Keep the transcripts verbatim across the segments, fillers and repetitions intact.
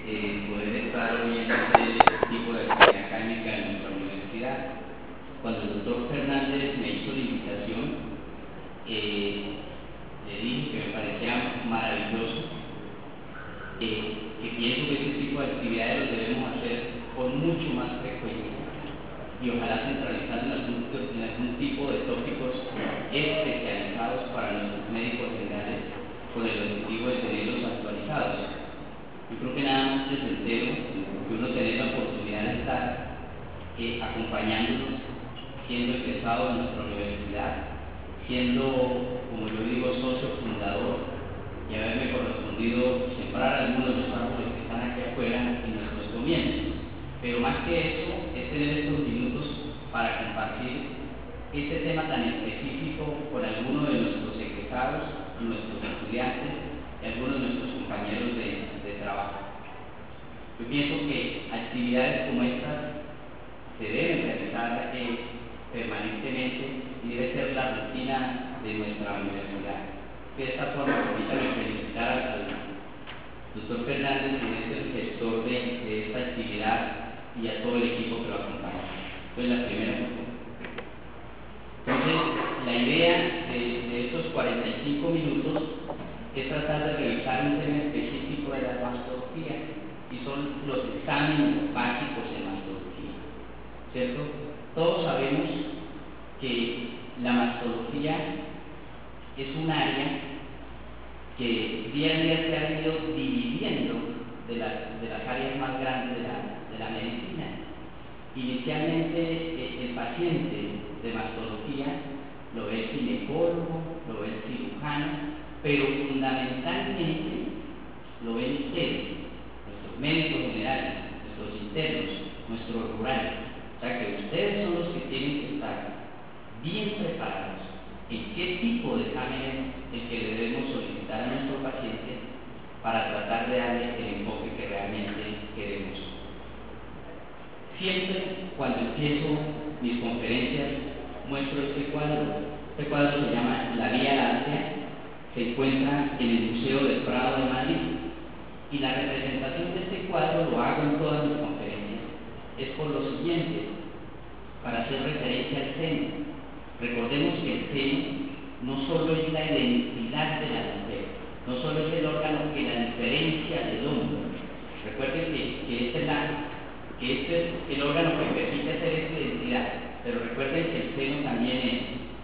eh, poder estar hoy en este tipo de actividad académica en nuestra universidad. Cuando el doctor Fernández me hizo la invitación, eh, le dije que me parecía maravilloso, eh, que pienso que este tipo de actividades los debemos hacer con mucho más frecuencia y ojalá centralizando en algún, en algún tipo de tópicos especializados para nuestros médicos generales con el objetivo de tenerlos actualizados. Yo creo que nada más placentero que uno tener la oportunidad de estar eh, acompañándonos, siendo egresado de nuestra universidad, siendo, como yo digo, socio fundador y haberme correspondido sembrar algunos de los árboles que están aquí afuera en nuestros comienzos. Pero más que eso, es tener estos minutos para compartir este tema tan específico con algunos de nuestros egresados, nuestros estudiantes y algunos de nuestros compañeros de, de trabajo. Yo pienso que actividades como estas se deben realizar eh, permanentemente y debe ser la rutina de nuestra universidad. De esta forma, permítanme felicitar al doctor Fernández, que es el gestor de, de esta actividad, y a todo el equipo que lo acompaña. Entonces, la primera foto. Entonces, la idea de, de estos cuarenta y cinco minutos es tratar de revisar un tema específico de la mastología, y son los exámenes básicos en mastología, ¿cierto? Todos sabemos que la mastología es un área que día a día se ha ido dividiendo de las, de las áreas más grandes de la, de la medicina. Inicialmente, eh, el paciente de mastología lo ve el ginecólogo, lo ve el cirujano, pero fundamentalmente lo ven ustedes, nuestros médicos generales, nuestros internos, nuestros rurales. O sea que ustedes son los que tienen que estar bien preparados en qué tipo de examen es el que le debemos solicitar a nuestro paciente para tratar de darle el enfoque que realmente queremos. Siempre cuando empiezo mis conferencias muestro este cuadro. Este cuadro se llama La Vía Láctea, se encuentra en el Museo del Prado de Madrid, y la representación de este cuadro lo hago en todas mis conferencias. Es por lo siguiente, para hacer referencia al seno. Recordemos que el seno no solo es la identidad de la mujer, no solo es el órgano que la diferencia del hombre. Recuerden que, que, este, es la, que este es el órgano que permite hacer esta identidad, pero recuerden que el seno también es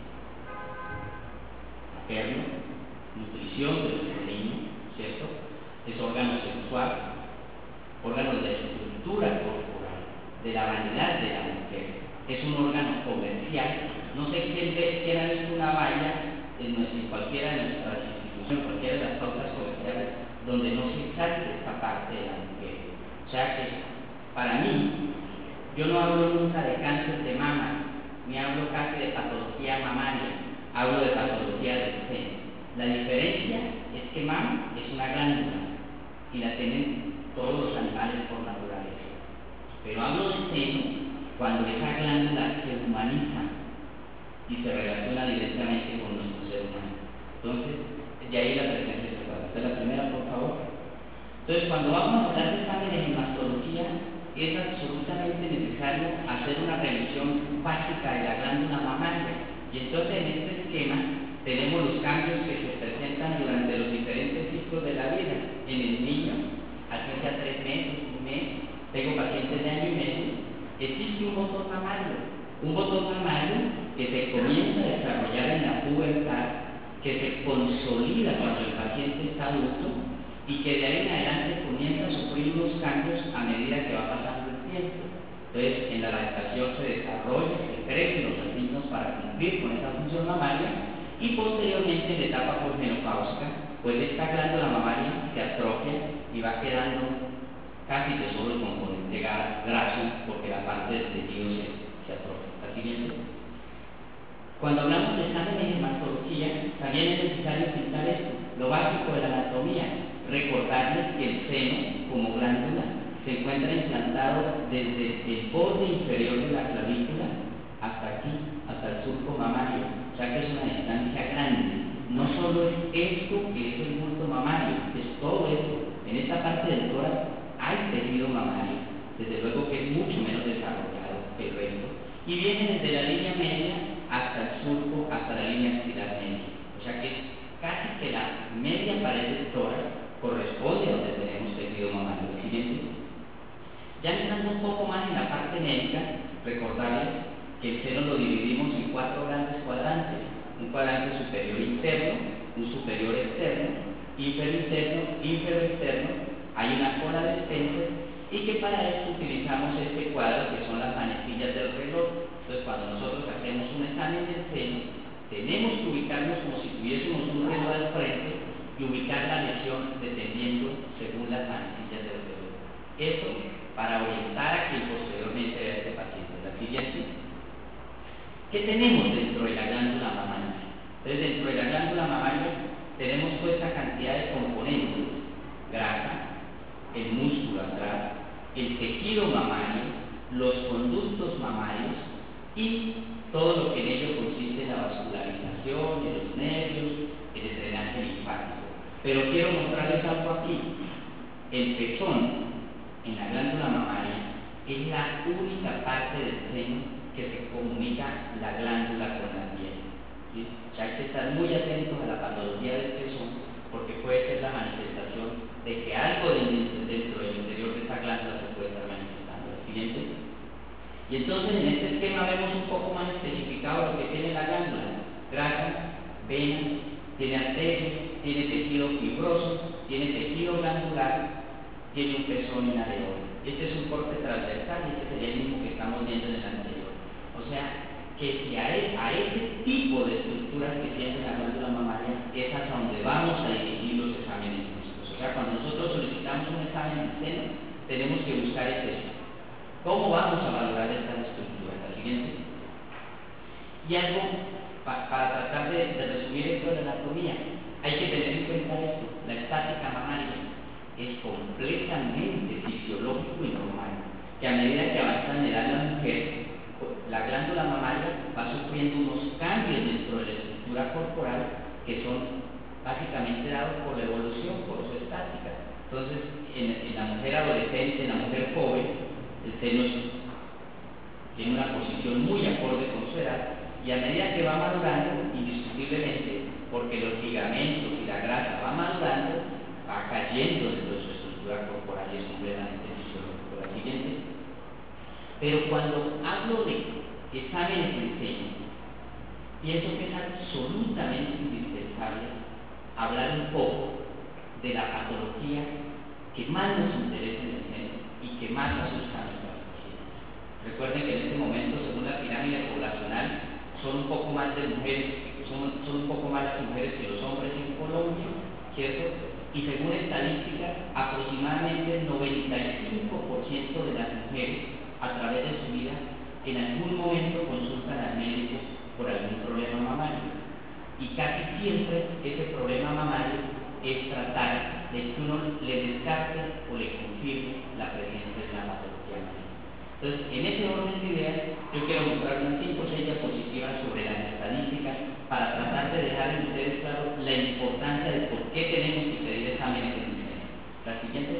materno, nutrición del niño, ¿cierto? Es órgano sexual, órgano de la estructura corporal, de la vanidad de la mujer. Es un órgano comercial. No sé quién, ve, quién ha visto una valla en, nuestra, en cualquiera de nuestras instituciones, cualquiera de las pautas comerciales, donde no se exalte esta parte de la mujer. O sea que, para mí, yo no hablo nunca de cáncer de mama, ni hablo casi de patología mamaria, hablo de patología del seno. La diferencia es que mama es una glándula y la tienen todos los animales por naturaleza. Pero hablo de seno cuando esa glándula se humaniza y se relaciona directamente con nuestro ser humano. Entonces, de ahí la presencia de esta cuadro. Esta es la primera, por favor. Entonces, cuando vamos a hablar de exámenes en mastología, es absolutamente necesario hacer una revisión básica de la glándula mamaria. Y entonces, en este esquema, tenemos los cambios que se presentan durante los diferentes ciclos de la vida. En el niño, así sea tres meses, un mes, tengo pacientes de año y medio, existe un botón mamario. Un botón mamario que se comienza a desarrollar en la pubertad, que se consolida cuando el paciente está adulto y que de ahí en adelante comienza a sufrir unos cambios a medida que va pasando el tiempo. Entonces, en la lactación se desarrolla, se crecen los niños para cumplir con esa función mamaria, y posteriormente en la etapa posmenopáusica, pues esta glándula mamaria se atrofia y va quedando casi que solo el componente graso, porque la parte del tejido se, se atrofia. ¿Está siguiendo? Cuando hablamos de exámenes en mastología, también es necesario citar esto, lo básico de la anatomía. Recordarles que el seno, como glándula, se encuentra implantado desde el borde inferior de la clavícula hasta aquí, hasta el surco mamario. O sea que es una distancia grande. No solo es esto que es el bulto mamario, es todo esto. En esta parte del tórax hay y viene desde la línea media hasta el surco, hasta la línea axilar media. O sea que casi que la media pared del tórax corresponde a donde tenemos tejido mamario. El siguiente. Ya entrando un poco más en la parte médica, recordarles que el seno lo dividimos en cuatro grandes cuadrantes: un cuadrante superior interno, un superior externo, inferior interno, inferior externo. Hay una cola de Spencer, y que para esto utilizamos este cuadro que son las manecillas del reloj. Entonces, cuando nosotros hacemos un examen del seno, tenemos que ubicarnos como si tuviésemos un reloj al frente y ubicar la lesión dependiendo según las manecillas del reloj. Eso para orientar a quien posteriormente vea a este paciente. La siguiente. ¿Qué tenemos dentro de la glándula mamaria? Entonces, dentro de la glándula mamaria tenemos toda esta cantidad de componentes: grasa, el músculo atrás, el tejido mamario, los conductos mamarios y todo lo que en ello consiste en la vascularización, en los nervios, en el drenaje linfático. Pero quiero mostrarles algo aquí. El pezón en la glándula mamaria es la única parte del seno que se comunica la glándula con la piel, ¿sí? O sea, hay que estar muy atentos a la patología del pezón, porque puede ser la manifestación de que algo dentro, dentro del interior de esa glándula se puede estar manifestando. El siguiente. Y entonces en este esquema vemos un poco más especificado lo que tiene la glándula: grasa, venas, tiene arterias, tiene tejido fibroso, tiene tejido glandular, tiene un pezón y una areola. Este es un corte transversal y este sería el mismo que estamos viendo en el anterior. O sea, que si a, e, a ese tipo de estructuras que tiene la glándula mamaria es hacia donde vamos a dirigir los exámenes físicos. O sea, cuando nosotros solicitamos un examen en seno, tenemos que buscar eso. ¿Cómo vamos a valorar estas estructuras? La siguiente. Y algo pa, para tratar de, de resumir esto de la anatomía, hay que tener en cuenta esto: la estática mamaria es completamente fisiológico y normal, que a medida que avanza en edad la mujer, la glándula mamaria va sufriendo unos cambios dentro de la estructura corporal que son básicamente dados por la evolución, por su estática. Entonces, en, en la mujer adolescente, en la mujer joven, el seno tiene una posición muy acorde con su edad, y a medida que va madurando, indiscutiblemente, porque los ligamentos y la grasa va madurando, va cayendo dentro de su estructura corporal y es completamente fisiológico. La siguiente. Pero cuando hablo de exámenes en seno, pienso que es absolutamente indispensable hablar un poco de la patología que más nos interesa en el seno y que más asusta a nuestros pacientes. Recuerden que en este momento, según la pirámide poblacional, son un poco más de mujeres, son, son un poco más las mujeres que los hombres en Colombia, ¿cierto? Y según estadísticas, aproximadamente el noventa y cinco por ciento de las mujeres a través de su vida en algún momento consultan al médico por algún problema mamario, y casi siempre ese problema mamario es tratar de que uno le descarte o le confirme la presencia de una patología maligna. Entonces, en ese orden de ideas, yo quiero mostrar unas cinco o seis diapositivas sobre las estadísticas para tratar de dejar en ustedes claro la importancia de por qué tenemos que pedir exámenes en el seno. La siguiente.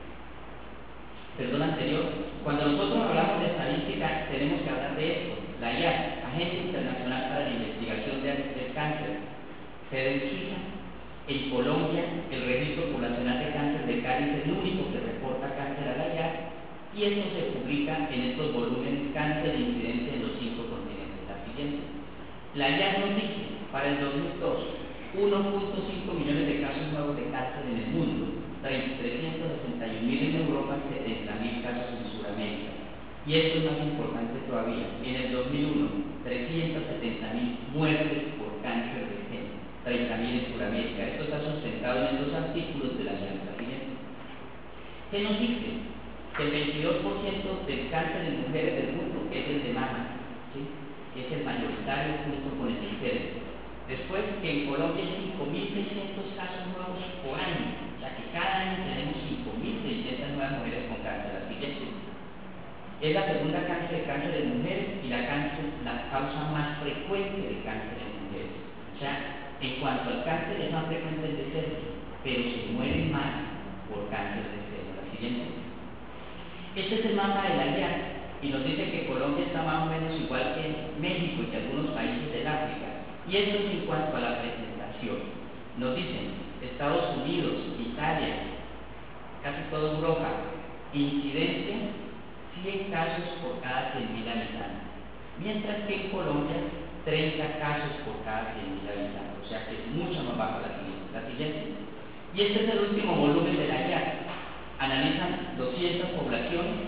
Perdón, anterior. Cuando nosotros hablamos de estadística, tenemos que hablar de esto. La I A C, Agencia Internacional para la Investigación del Cáncer, sede en Suiza. En Colombia, el Registro Poblacional de Cáncer de Cali es el único que reporta cáncer a la I A C, y esto se publica en estos volúmenes: Cáncer e incidencia en los cinco continentes. La siguiente. La I A C nos dice, para el dos mil dos, uno punto cinco millones de casos nuevos de cáncer en el mundo, trescientos sesenta y un mil en Europa y setenta mil casos en Sudamérica. Y esto es más importante todavía: en el dos mil uno, trescientos setenta mil muertes por cáncer de seno, treinta mil en Sudamérica. Esto está sustentado en dos artículos de la I A C. ¿Qué nos dice? Que el veintidós por ciento del cáncer en mujeres del mundo es el de mama, ¿sí? Es el mayoritario junto con el de seno. Después, que en Colombia hay cinco mil seiscientos casos nuevos por año, o sea que cada año tenemos cinco mil seiscientas nuevas mujeres con cáncer. La siguiente. Es la segunda causa de cáncer en mujeres y la, cáncer, la causa más frecuente de cáncer en mujeres. O sea, en cuanto al cáncer es más frecuente el de seno, pero se mueren más por cáncer de seno. La siguiente. Este es el mapa de la I A C. y nos dice que Colombia está más o menos igual que México y que algunos países del África. Y esto es en cuanto a la presentación. Nos dicen Estados Unidos, Italia, casi toda Europa, incidencia cien casos por cada cien mil habitantes, mientras que en Colombia treinta casos por cada cien mil habitantes, o sea que es mucho más baja la siguiente. La siguiente. Y este es el último volumen de la I A C. Analizan doscientas poblaciones,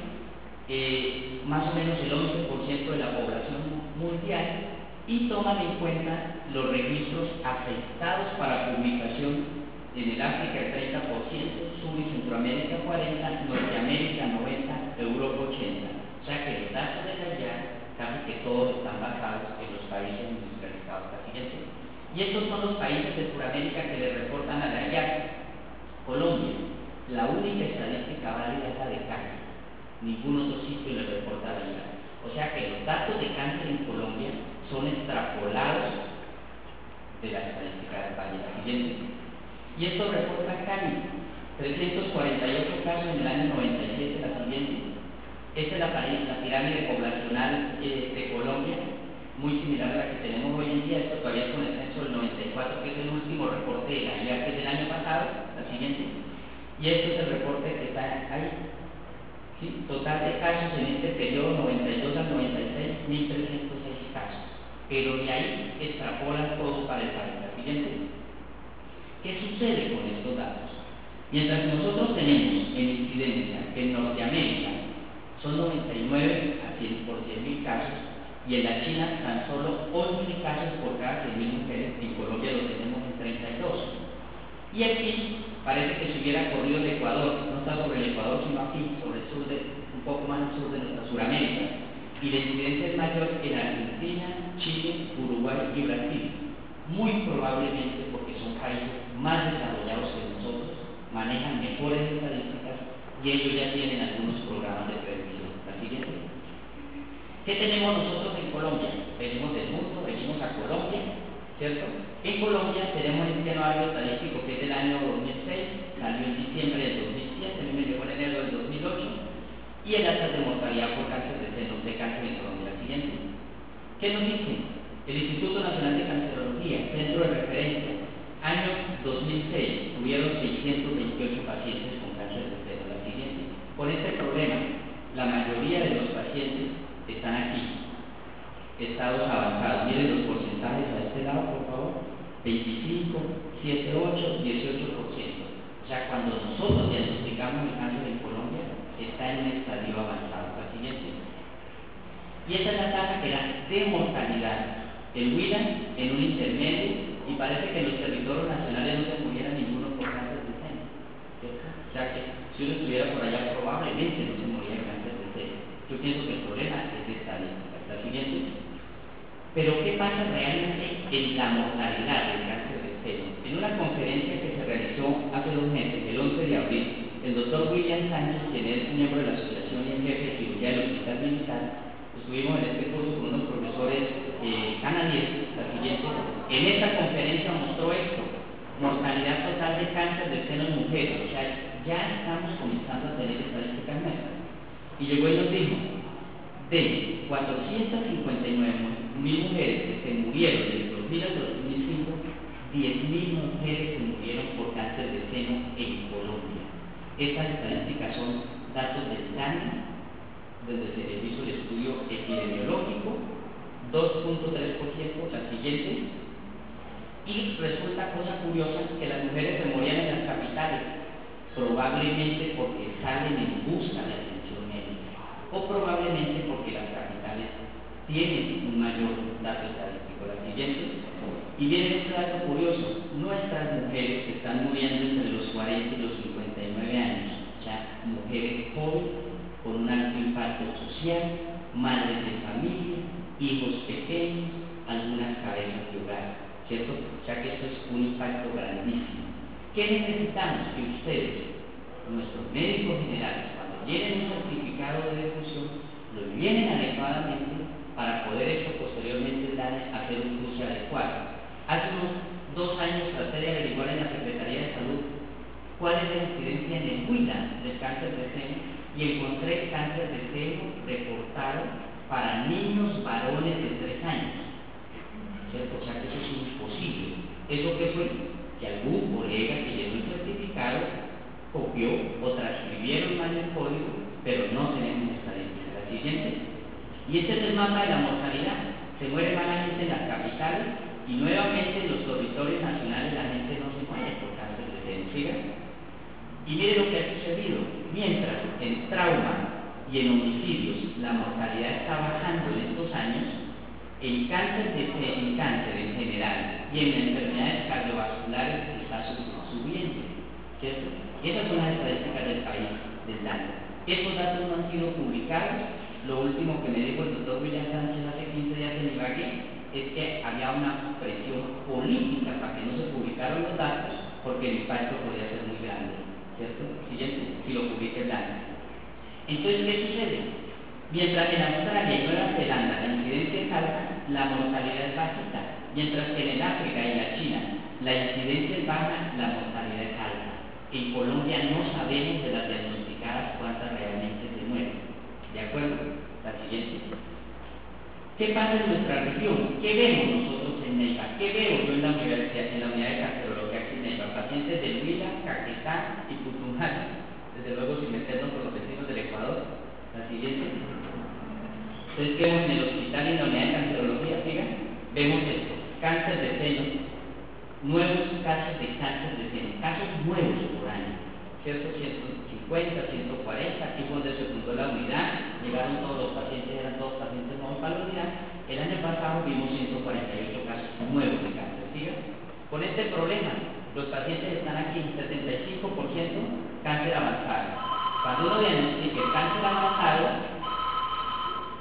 eh, más o menos el once por ciento de la población mundial, y toman en cuenta los registros afectados para publicación en el África el treinta por ciento, Sur y Centroamérica cuarenta por ciento, Norteamérica noventa por ciento, Europa ochenta por ciento. O sea que los datos de la I A C casi que todos están basados en los países industrializados. La siguiente. Y estos son los países de Sudamérica que le reportan a la I A C. Colombia, la única estadística válida es la de cáncer. Ningún otro sitio le reporta a la I A C. O sea que los datos de cáncer en Colombia son extrapolados de la estadística del país. La siguiente. Y esto reporta Cali, trescientos cuarenta y ocho casos en el año noventa y siete. La siguiente. Esta es la, la pirámide poblacional eh, de Colombia, muy similar a la que tenemos hoy en día. Esto todavía es con el censo del noventa y cuatro, que es el último reporte de la I A C, que es del año pasado. La siguiente. Y esto es el reporte que está ahí. ¿Sí? Total de casos en este periodo noventa y dos al noventa y seis, mil trescientos seis casos. Pero de ahí extrapolan todo para el país. La siguiente. ¿Qué sucede con estos datos? Mientras que nosotros tenemos en incidencia que en Norteamérica son noventa y nueve a cien por cien mil casos, y en la China tan solo once casos por cada cien mil mujeres, en Colombia lo tenemos en treinta y dos. Y aquí parece que se hubiera corrido el Ecuador, no está sobre el Ecuador, sino aquí, sobre el sur de, un poco más al sur de nuestra Suramérica, y la incidencia es mayor en Argentina, Chile, Uruguay y Brasil, muy probablemente porque son países más desarrollados que nosotros, manejan mejores estadísticas y ellos ya tienen algunos programas de prevención. La siguiente. ¿Qué tenemos nosotros en Colombia? Venimos del mundo, venimos a Colombia, ¿cierto? En Colombia tenemos este anuario estadístico que es del año dos mil seis, salió en diciembre del dos mil siete, a mí me llegó en enero del dos mil ocho, y el alta de mortalidad por cáncer de seno de cáncer en Colombia. La siguiente. ¿Qué nos dicen? El Instituto Nacional de Cancerología, centro de referencia, año dos mil seis, tuvieron seiscientos veintiocho pacientes con cáncer de seno. La siguiente. Con este problema, la mayoría de los pacientes están aquí, estados avanzados. Miren los porcentajes a este lado, por favor. veinticinco, siete, ocho, dieciocho por ciento. O sea, cuando nosotros diagnosticamos el cáncer en Colombia, está en un estadio avanzado. La siguiente. Y esta es la tasa que da de mortalidad. El Huila en un intermedio, y parece que en los territorios nacionales no se muriera ninguno por cáncer de seno. O sea que si uno estuviera por allá, probablemente no se moriría de cáncer de seno. Yo pienso que el problema es de estadística. La siguiente. Pero ¿qué pasa realmente en la mortalidad del cáncer de seno? En una conferencia que se realizó hace dos meses, el once de abril, el doctor William Sánchez, quien es miembro de la Asociación y jefe de cirugía del Hospital Militar, estuvimos en este curso con unos profesores eh, canadienses. La siguiente. En esta conferencia mostró esto: mortalidad total de cáncer de seno en mujeres. O sea, ya estamos comenzando a tener estadísticas nuevas. Y llegó y nos dijo, de cuatrocientas cincuenta y nueve mil mujeres que se murieron desde dos mil al dos mil cinco, diez mil mujeres se murieron por cáncer de seno en Colombia. Estas estadísticas son datos del S A N, desde se hizo el estudio epidemiológico, dos punto tres por ciento. La siguiente. Y resulta cosa curiosa que las mujeres se morían en las capitales, probablemente porque salen en busca de atención médica, o probablemente porque las capitales tienen un mayor dato estadístico. La siguiente. Y viene este dato curioso: nuestras mujeres se están muriendo entre los cuarenta y los cincuenta y nueve años, o sea, mujeres jóvenes con un alto impacto social, madres de familia, hijos pequeños, algunas cabezas de hogar, ¿cierto? O sea que esto es un impacto grandísimo. ¿Qué necesitamos? Que ustedes, nuestros médicos generales, cuando llenen un certificado de defunción, lo llenen adecuadamente para poder esto posteriormente dar, hacer un cruce adecuado. Hace unos dos años traté de averiguar en la Secretaría de Salud cuál es la incidencia incidencia en el Huila del cáncer de seno y encontré cáncer de seno reportado para niños varones de tres años. ¿Cierto? O sea que eso es imposible. ¿Eso qué fue? Que algún colega que llenó el certificado copió o transcribieron mal el código, pero no tenemos estadística. La siguiente. Y este es el mapa de la mortalidad. Se muere más la gente en las capitales y nuevamente en los territorios nacionales la gente no se muere por cáncer de seno. ¿Siga? Y mire lo que ha sucedido. Mientras en trauma y en homicidios la mortalidad está bajando en estos años, en cáncer, de, en cáncer en general y en enfermedades cardiovasculares está subiendo, ¿cierto? Y esas son las estadísticas del país, del dato. Estos datos no han sido publicados. Lo último que me dijo el doctor William Sánchez hace quince días en Ibagué es que había una presión política para que no se publicaran los datos porque el impacto podía ser muy grande, ¿cierto? Siguiente, si lo publica el dato. Entonces, ¿qué sucede? Mientras en Australia y Nueva Zelanda la incidencia es alta, la mortalidad es bajita. Mientras que en el África y la China la incidencia es baja, la mortalidad es alta. En Colombia no sabemos de las diagnosticadas cuántas realmente se mueren. ¿De acuerdo? La siguiente. ¿Qué pasa en nuestra región? ¿Qué vemos nosotros en Neiva? ¿Qué veo yo en la universidad, en la unidad de cancerología aquí en Neiva? Pacientes de Huila, Caquetá y Putumayo. Desde luego sin meternos con los vecinos del Ecuador. La siguiente. Entonces, ¿qué vemos en el hospital y en la unidad de cancerología? Sigan. Vemos esto. Cáncer de seno. Nuevos casos de cáncer de seno. Casos nuevos por año. ¿Cierto? ciento cincuenta, ciento cuarenta, aquí fue donde se fundó la unidad, llegaron todos los pacientes, eran todos pacientes nuevos para la unidad. El año pasado vimos ciento cuarenta y ocho casos nuevos de cáncer. ¿Siga? Con este problema, los pacientes están aquí en setenta y cinco por ciento cáncer avanzado. Cuando uno diagnostica el cáncer avanzado,